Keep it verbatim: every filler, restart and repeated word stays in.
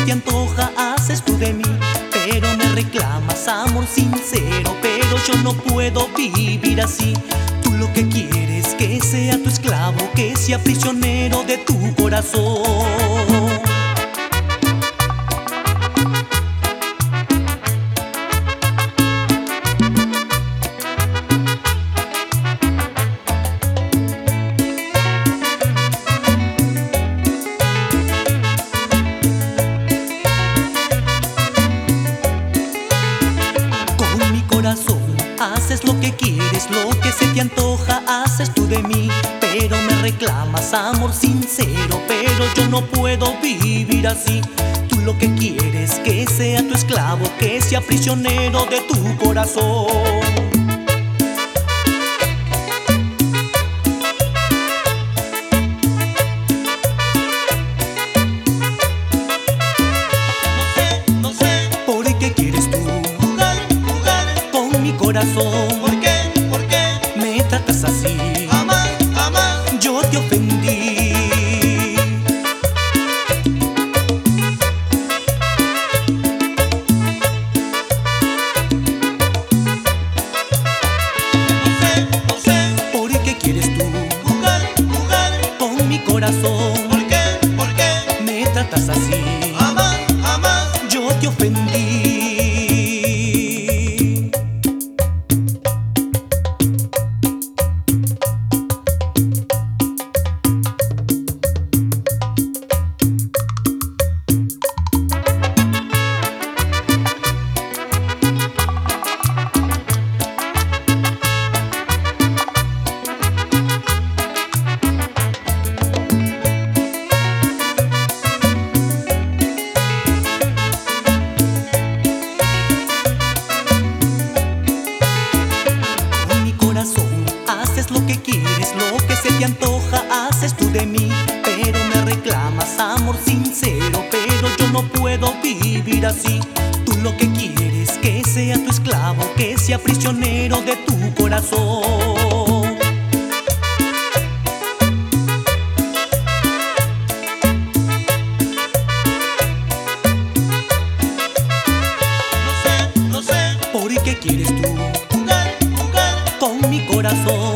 te antoja haces tú de mí, pero me reclamas amor sincero, pero yo no puedo vivir así. Tú lo que quieres que sea tu esclavo, que sea prisionero de tu corazón. Haces lo que quieres, lo que se te antoja, haces tú de mí, pero me reclamas amor sincero, pero yo no puedo vivir así. Tú lo que quieres que sea tu esclavo, que sea prisionero de tu corazón. Corazón, ¿por qué? ¿Por qué? Me tratas así. Jamás, jamás. Yo te ofendí. No sé, no sé. ¿Por qué quieres tú jugar, jugar con mi corazón? ¿Por qué? ¿Por qué? Me tratas así. Jamás, jamás. Yo te ofendí. Haces lo que quieres, lo que se te antoja, haces tú de mí, pero me reclamas amor sincero, pero yo no puedo vivir así. Tú lo que quieres que sea tu esclavo, que sea prisionero de tu corazón. No sé, no sé. ¿Por qué quieres tú jugar, jugar con mi corazón?